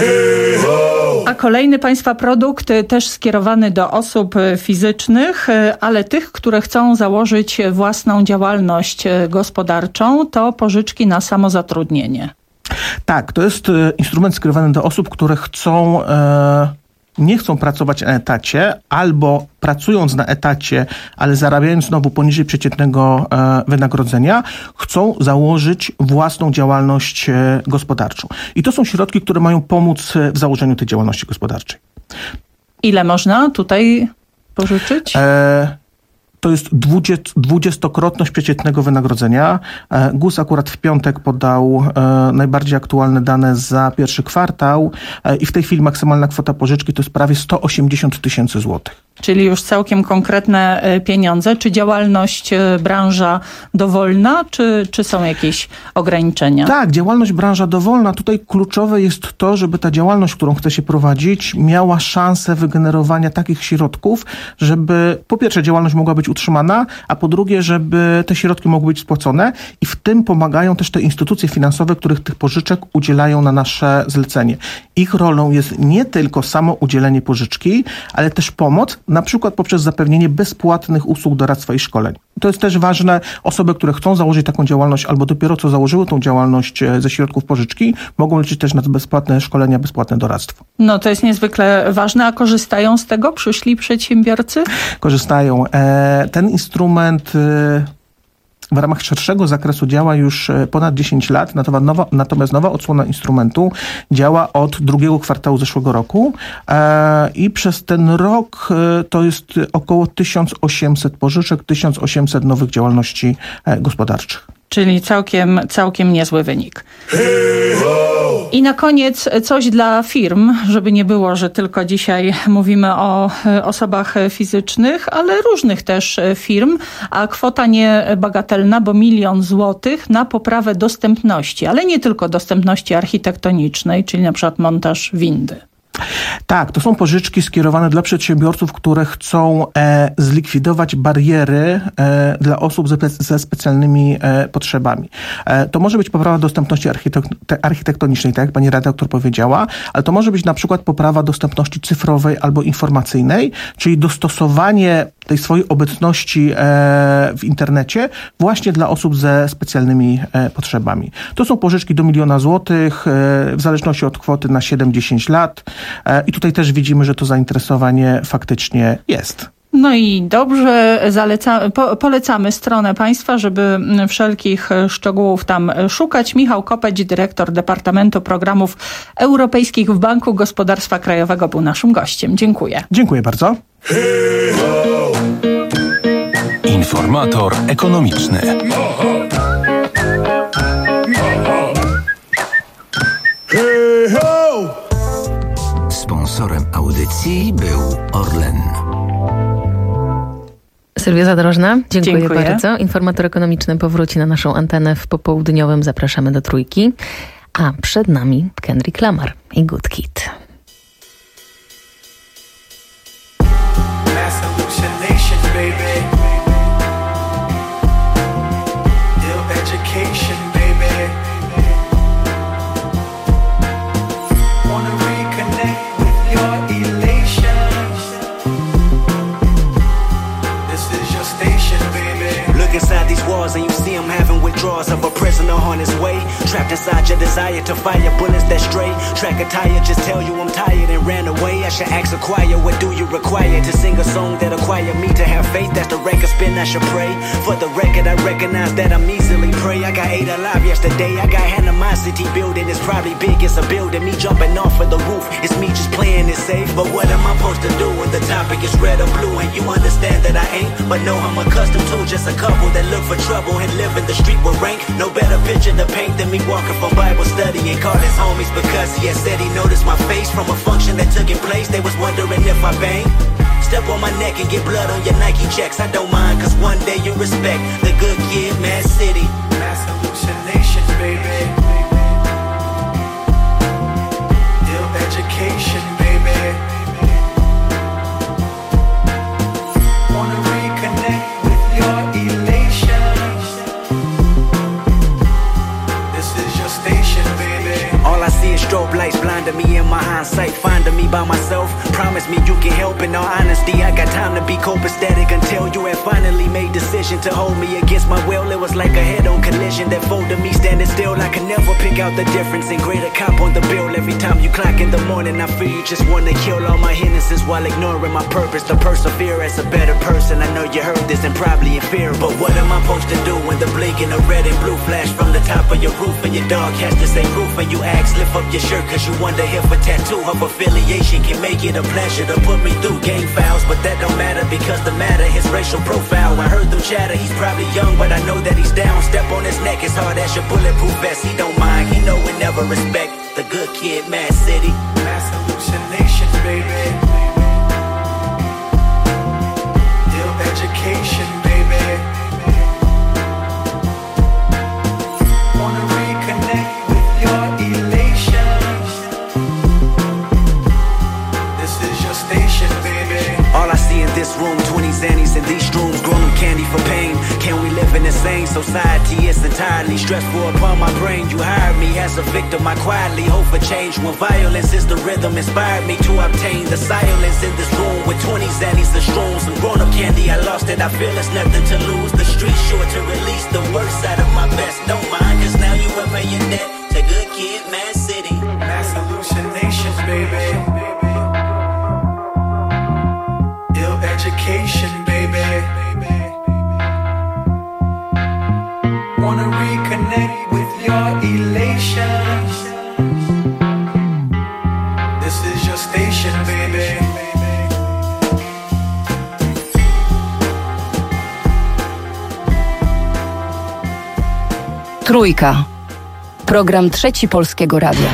A kolejny Państwa produkt też skierowany do osób fizycznych, ale tych, które chcą założyć własną działalność gospodarczą, to pożyczki na samozatrudnienie. Tak, to jest instrument skierowany do osób, które chcą... E... nie chcą pracować na etacie, albo pracując na etacie, ale zarabiając znowu poniżej przeciętnego e, wynagrodzenia, chcą założyć własną działalność e, gospodarczą. I to są środki, które mają pomóc w założeniu tej działalności gospodarczej. Ile można tutaj pożyczyć? E, to jest dwudziestokrotność przeciętnego wynagrodzenia. E, G U S akurat w piątek podał e, najbardziej aktualne dane za pierwszy kwartał e, i w tej chwili maksymalna kwota pożyczki to jest prawie sto osiemdziesiąt tysięcy złotych. Czyli już całkiem konkretne pieniądze. Czy działalność branża dowolna, czy, czy są jakieś ograniczenia? Tak, działalność branża dowolna. Tutaj kluczowe jest to, żeby ta działalność, którą chce się prowadzić, miała szansę wygenerowania takich środków, żeby po pierwsze działalność mogła być utrzymana, a po drugie, żeby te środki mogły być spłacone i w tym pomagają też te instytucje finansowe, których tych pożyczek udzielają na nasze zlecenie. Ich rolą jest nie tylko samo udzielenie pożyczki, ale też pomoc, na przykład poprzez zapewnienie bezpłatnych usług doradztwa i szkoleń. To jest też ważne. Osoby, które chcą założyć taką działalność albo dopiero co założyły tą działalność ze środków pożyczki, mogą liczyć też na bezpłatne szkolenia, bezpłatne doradztwo. No to jest niezwykle ważne. A korzystają z tego przyszli przedsiębiorcy? Korzystają. Ten instrument w ramach szerszego zakresu działa już ponad dziesięć lat, natomiast nowa odsłona instrumentu działa od drugiego kwartału zeszłego roku i przez ten rok to jest około tysiąc osiemset pożyczek, tysiąc osiemset nowych działalności gospodarczych. Czyli całkiem, całkiem niezły wynik. I na koniec coś dla firm, żeby nie było, że tylko dzisiaj mówimy o osobach fizycznych, ale różnych też firm, a kwota niebagatelna, bo milion złotych na poprawę dostępności, ale nie tylko dostępności architektonicznej, czyli na przykład montaż windy. Tak, to są pożyczki skierowane dla przedsiębiorców, które chcą e, zlikwidować bariery e, dla osób ze, ze specjalnymi e, potrzebami. E, to może być poprawa dostępności architek- architektonicznej, tak jak pani redaktor powiedziała, ale to może być na przykład poprawa dostępności cyfrowej albo informacyjnej, czyli dostosowanie tej swojej obecności e, w internecie właśnie dla osób ze specjalnymi e, potrzebami. To są pożyczki do miliona złotych, e, w zależności od kwoty na siedem do dziesięciu lat. I tutaj też widzimy, że to zainteresowanie faktycznie jest. No i dobrze, zaleca, po, polecamy stronę państwa, żeby wszelkich szczegółów tam szukać. Michał Kopeć, dyrektor Departamentu Programów Europejskich w Banku Gospodarstwa Krajowego, był naszym gościem. Dziękuję. Dziękuję bardzo. Informator ekonomiczny. Sponsorem audycji był Orlen. Sylwia Zadrożna, dziękuję, dziękuję bardzo. Informator ekonomiczny powróci na naszą antenę w popołudniowym. Zapraszamy do trójki. A przed nami Kendrick Lamar i Good Kid. Inside these walls and you see him having withdrawals of a prisoner on his way. Trapped inside your desire to fire bullets that stray. Track a tire, just tell you I'm tired and ran away. I should ask a choir, what do you require to sing a song that acquire me to have faith? That's the record spin, I should pray. For the record, I recognize that I'm easily prey. I got eight alive yesterday. I got animosity building. It's probably big, it's a building. Me jumping off of the roof. It's me just playing it safe. But what am I supposed to do when the topic is red or blue? And you understand that I ain't, but know I'm accustomed to just a couple that look for trouble and live in the street with rank. No better picture to paint than me walking from Bible study and called his homies because he had said he noticed my face from a function that took in place. They was wondering if I banged. Step on my neck and get blood on your Nike checks. I don't mind, cause one day you respect the good kid, Mad City. Mass hallucinations, baby. Ill education, baby. Wanna reconnect with your elations. This is your station, baby. All I see is strobe lights blinding me in my hindsight, finding me by myself. Promise me you can help. In all honesty, I got time to be copacetic until you have finally made decisions. decision to hold me against my will. It was like a head-on collision that folded me standing still. I could never pick out the difference in greater cop on the bill. Every time you clock in the morning, I feel you just wanna kill all my innocence while ignoring my purpose to persevere as a better person. I know you heard this and probably in fear, but what am I supposed to do when the blinking of red and blue flash from the top of your roof and your dog has to say roof and you ask lift up your shirt cause you wonder if a tattoo of affiliation can make it a pleasure to put me through gang files, but that don't matter because the matter his racial profile. I heard them chatter, he's probably young but I know that he's down. Step on his neck as hard as your bulletproof vest. He don't mind, he know we never respect the good kid, Mad City. Mass hallucinations, baby. Ill education, baby. Wanna reconnect with your elation. This is your station, baby. All I see in this room, twenty zannies in these rooms, grown candy for pain. Can we live in the same society? It's entirely stressful upon my brain. You hired me as a victim, I quietly hope for change. When violence is the rhythm, inspired me to obtain the silence in this room with twenty zannies and shrooms. Some grown-up candy, I lost it, I feel it's nothing to lose. The street's sure to release the worst out of my best. Don't mind, cause now you will pay your debt to good kid, Mad City. Mass hallucinations, baby. Ill education, baby. Wanna reconnect with your elation. This is your station, baby. Trójka. Program Trzeci Polskiego Radia.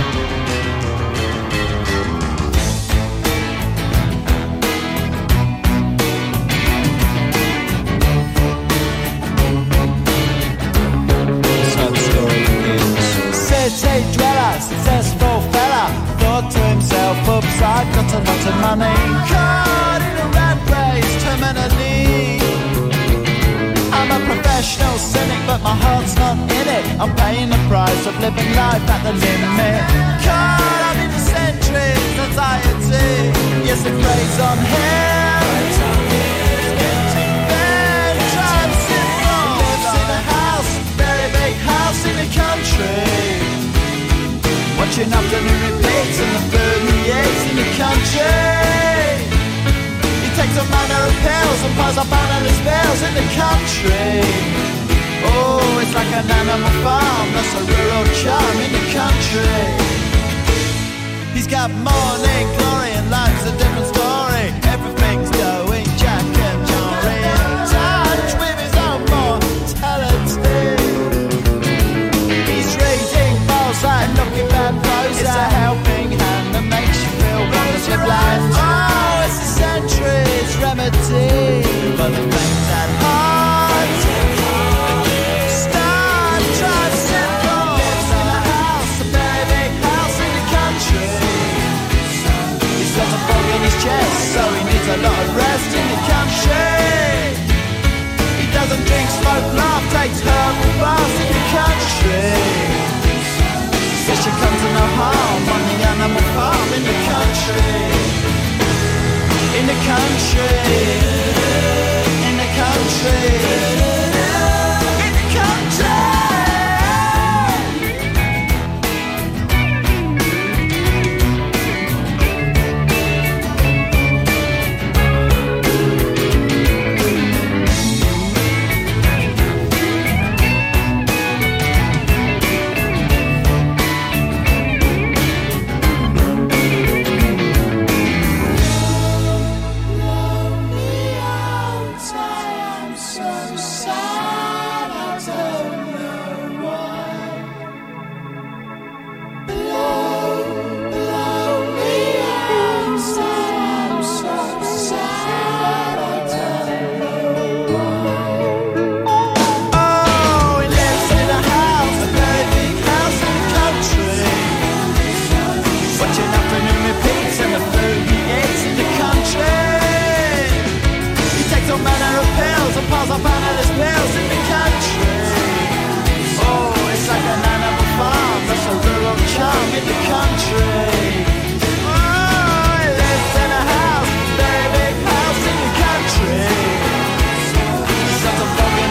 City dweller, successful fella, thought to himself, oops, I've got a lot of money. Caught in a rat race, terminally. I'm a professional cynic, but my heart's not in it. I'm paying the price of living life at the limit. Caught up in the centuries, anxiety. Yes, it preys on him. Getting bad, trying syndrome. Lives in a house, very big house in the country. Watching afternoon repeats and the food he eats in the country. He takes a manner of pills and piles up analyst bills in the country. Oh, it's like an animal farm, that's a rural charm in the country. He's got morning glory and life's a different story. Everything's going Jack and Jory in touch with his own mortality. He's reading Balzac, looking bad Prozac. It's a helping hand that makes you feel wonderfully blind. Oh, it's a century's remedy for the things at heart. Star Trek syndrome. Lives in a house, a very big house in the country. He's got a fog in his chest, so he needs a lot of rest in the country. He doesn't drink, smoke, laugh, takes herbal baths in the country. Says she comes to no harm on the animal farm in the country. In the country. In the country. In the country. Fog in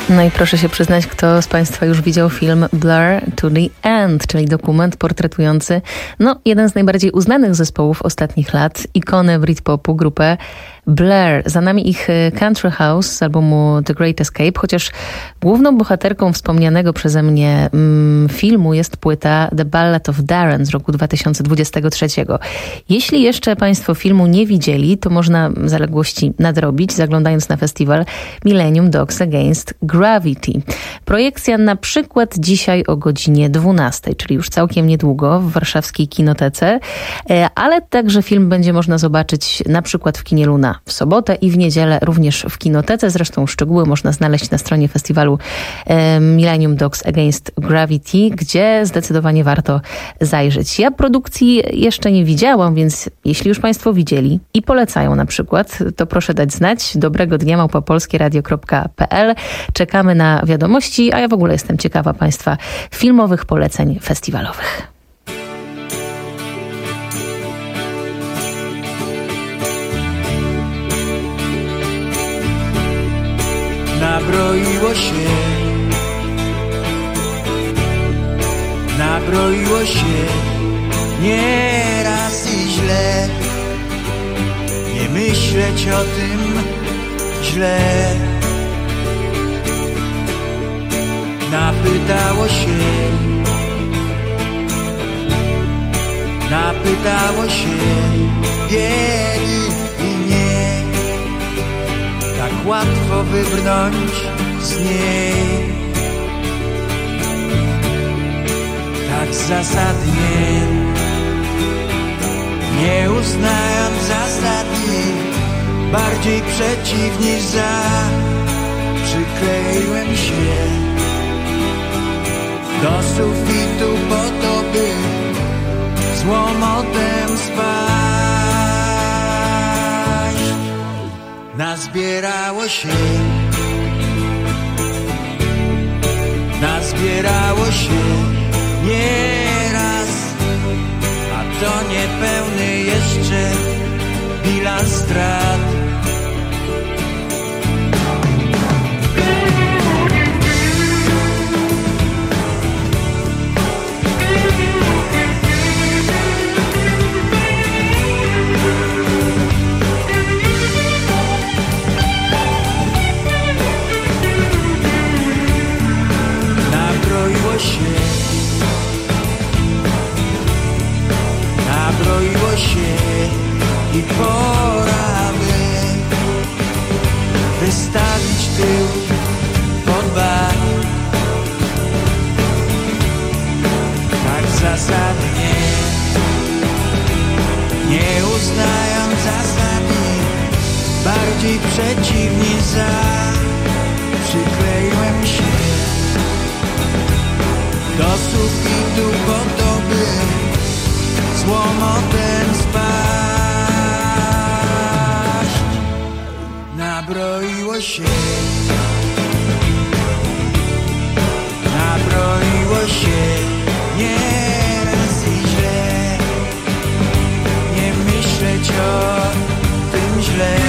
No i proszę się przyznać, kto z Państwa już widział film Blur to the End, czyli dokument portretujący no, jeden z najbardziej uznanych zespołów ostatnich lat, ikonę Britpopu, grupę Blur. Za nami ich Country House z albumu The Great Escape, chociaż główną bohaterką wspomnianego przeze mnie mm, filmu jest płyta The Ballad of Darren z roku dwa tysiące dwudziestego trzeciego. Jeśli jeszcze Państwo filmu nie widzieli, to można zaległości nadrobić, zaglądając na festiwal Millennium Dogs Against Gravity. Projekcja na przykład dzisiaj o godzinie dwunastej, czyli już całkiem niedługo w warszawskiej Kinotece, ale także film będzie można zobaczyć na przykład w kinie Luna w sobotę i w niedzielę również w Kinotece. Zresztą szczegóły można znaleźć na stronie festiwalu Millennium Dogs Against Gravity, gdzie zdecydowanie warto zajrzeć. Ja produkcji jeszcze nie widziałam, więc jeśli już Państwo widzieli i polecają na przykład, to proszę dać znać. Dobrego dnia małpa polskieradio kropka p l. Czekamy na wiadomości, a ja w ogóle jestem ciekawa Państwa filmowych poleceń festiwalowych. Nabroiło się, nabroiło się nieraz i źle, nie myśleć o tym źle. Napytało się, napytało się bieli i nie, tak łatwo wybrnąć z niej, tak zasadnie, nie uznając zasad i bardziej przeciw niż za, przykleiłem się do sufitu po to, by z łomotem spaść. Nazbierało się, nazbierało się nieraz, a to niepełny jeszcze bilans strat. Nabroiło się i pora by wystawić tył pod bar, tak zasadnie, nie uznając zasady, bardziej przeciw niż za, przykleiłem się do sufitu po to, by z łomotem spaść. Nabroiło się, nabroiło się nieraz i źle, nie myśleć o tym źle.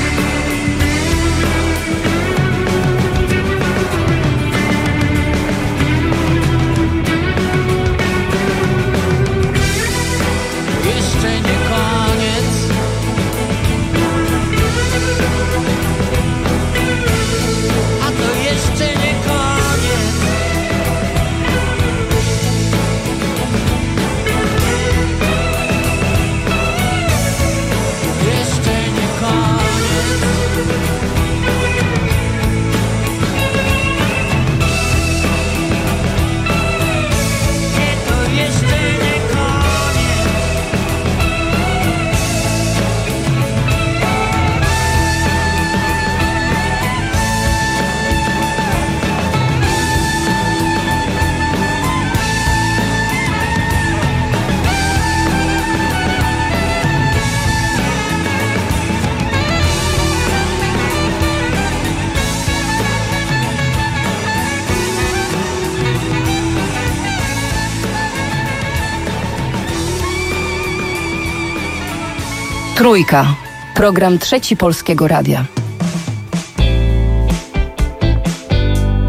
Trójka. Program Trzeci Polskiego Radia.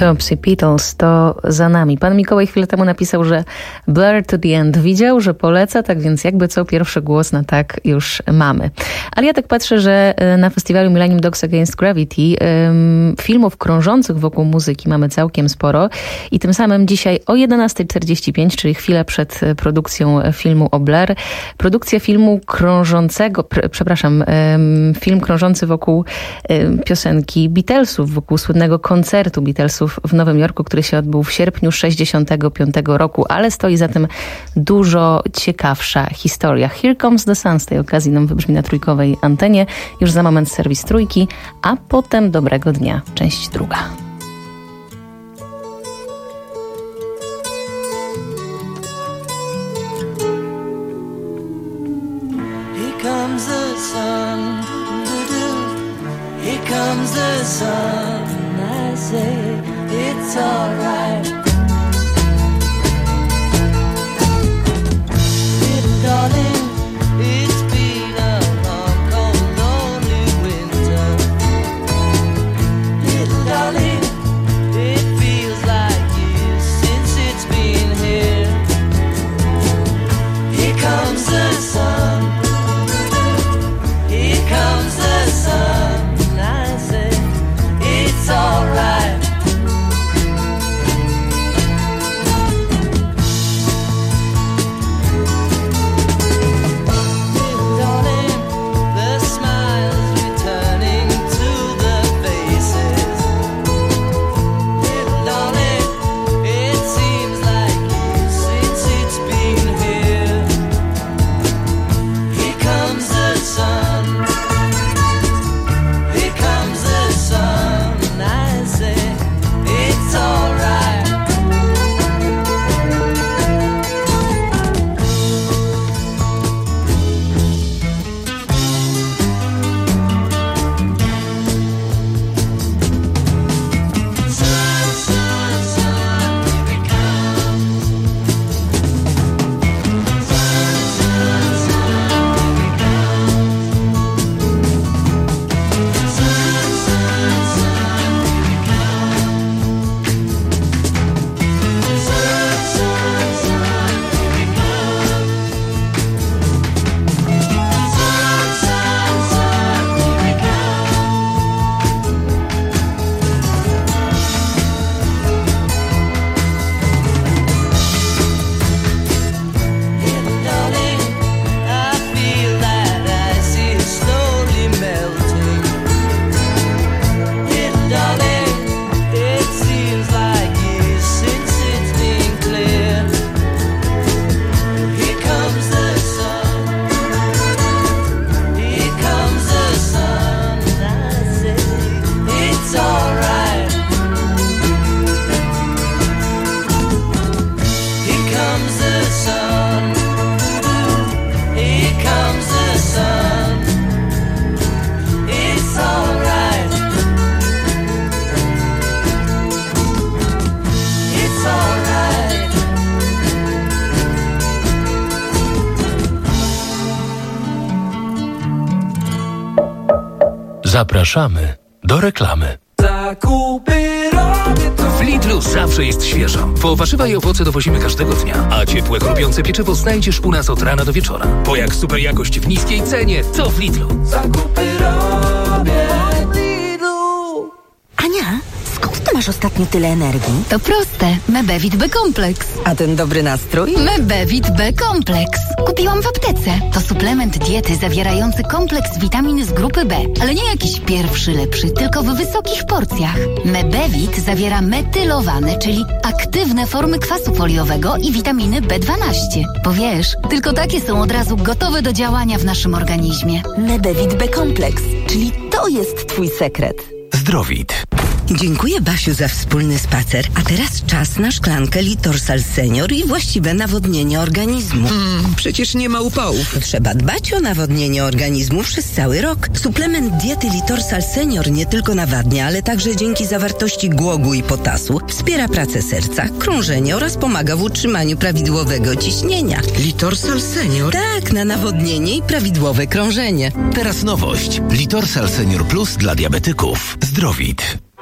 Topsy Beatles to za nami. Pan Mikołaj chwilę temu napisał, że Blur to the End widział, że poleca, tak więc jakby co, pierwszy głos na tak już mamy. Ale ja tak patrzę, że na festiwalu Millennium Dogs Against Gravity um, filmów krążących wokół muzyki mamy całkiem sporo i tym samym dzisiaj o jedenasta czterdzieści pięć, czyli chwilę przed produkcją filmu o Blur, produkcja filmu krążącego, pr- przepraszam, um, film krążący wokół um, piosenki Beatlesów, wokół słynnego koncertu Beatlesów w Nowym Jorku, który się odbył w sierpniu sześćdziesiątego piątego roku, ale stoi za tym dużo ciekawsza historia. Here Comes the Sun z tej okazji nam wybrzmi na trójkowej antenie. Już za moment serwis Trójki, a potem Dobrego Dnia, część druga. Here comes the sun, here comes the sun, I say it's alright. Little darling, it's been a long, cold, lonely winter. Little darling, it feels like years since it's been here. Here comes the sun, here comes the sun, I say it's alright. Zapraszamy do reklamy. Zakupy robię tu. W Lidlu zawsze jest świeżo, bo warzywa i owoce dowozimy każdego dnia, a ciepłe, chrupiące pieczywo znajdziesz u nas od rana do wieczora. Bo jak super jakość w niskiej cenie, to w Lidlu. Zakupy robię w Lidlu. Ania, skąd ty masz ostatnio tyle energii? To proste. Mebevit B-Kompleks. A ten dobry nastrój? Mebevit B-Kompleks. Kupiłam w aptece. To suplement diety zawierający kompleks witamin z grupy B. Ale nie jakiś pierwszy, lepszy, tylko w wysokich porcjach. Mebevit zawiera metylowane, czyli aktywne formy kwasu foliowego i witaminy B dwanaście. Bo wiesz, tylko takie są od razu gotowe do działania w naszym organizmie. Mebevit B-Kompleks, czyli to jest twój sekret. Zdrowit. Dziękuję, Basiu, za wspólny spacer. A teraz czas na szklankę Litorsal Senior i właściwe nawodnienie organizmu. Mm, przecież nie ma upałów. Trzeba dbać o nawodnienie organizmu przez cały rok. Suplement diety Litorsal Senior nie tylko nawadnia, ale także dzięki zawartości głogu i potasu wspiera pracę serca, krążenie oraz pomaga w utrzymaniu prawidłowego ciśnienia. Litorsal Senior? Tak, na nawodnienie i prawidłowe krążenie. Teraz nowość. Litorsal Senior Plus dla diabetyków. Zdrowit.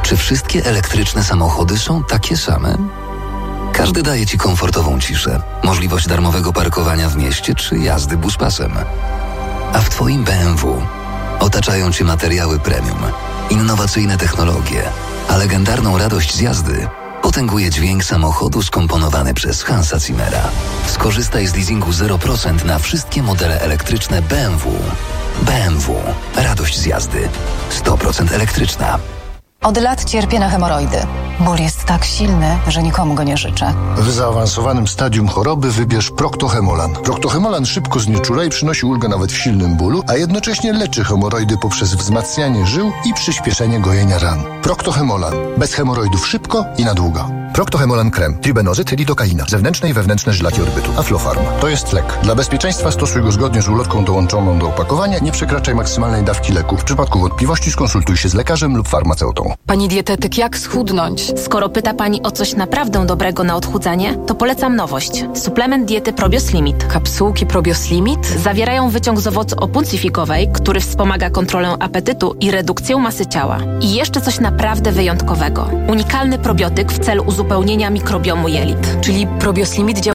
Czy wszystkie elektryczne samochody są takie same? Każdy daje Ci komfortową ciszę, możliwość darmowego parkowania w mieście czy jazdy buspasem. A w Twoim B M W otaczają Cię materiały premium, innowacyjne technologie, a legendarną radość z jazdy potęguje dźwięk samochodu skomponowany przez Hansa Zimmera. Skorzystaj z leasingu zero procent na wszystkie modele elektryczne B M W. B M W. Radość z jazdy. sto procent elektryczna. Od lat cierpię na hemoroidy. Ból jest tak silny, że nikomu go nie życzę. W zaawansowanym stadium choroby wybierz Proctohemolan. Proctohemolan szybko znieczula i przynosi ulgę nawet w silnym bólu, a jednocześnie leczy hemoroidy poprzez wzmacnianie żył i przyspieszenie gojenia ran. Proctohemolan. Bez hemoroidów szybko i na długo. Proctohemolan krem, tribenozyt, lidokaina, zewnętrzne i wewnętrzne żylaki orbytu, Aflofarm. To jest lek. Dla bezpieczeństwa stosuj go zgodnie z ulotką dołączoną do opakowania. Nie przekraczaj maksymalnej dawki leku. W przypadku wątpliwości skonsultuj się z lekarzem lub farmaceutą. Pani dietetyk, jak schudnąć? Skoro pyta Pani o coś naprawdę dobrego na odchudzanie, to polecam nowość. Suplement diety Probios Limit. Kapsułki Probios Limit? Zawierają wyciąg z owocu opuncifikowej, który wspomaga kontrolę apetytu i redukcję masy ciała. I jeszcze coś naprawdę wyjątkowego. Unikalny probiotyk w celu uzupełnienia mikrobiomu jelit. Czyli Probios Limit działa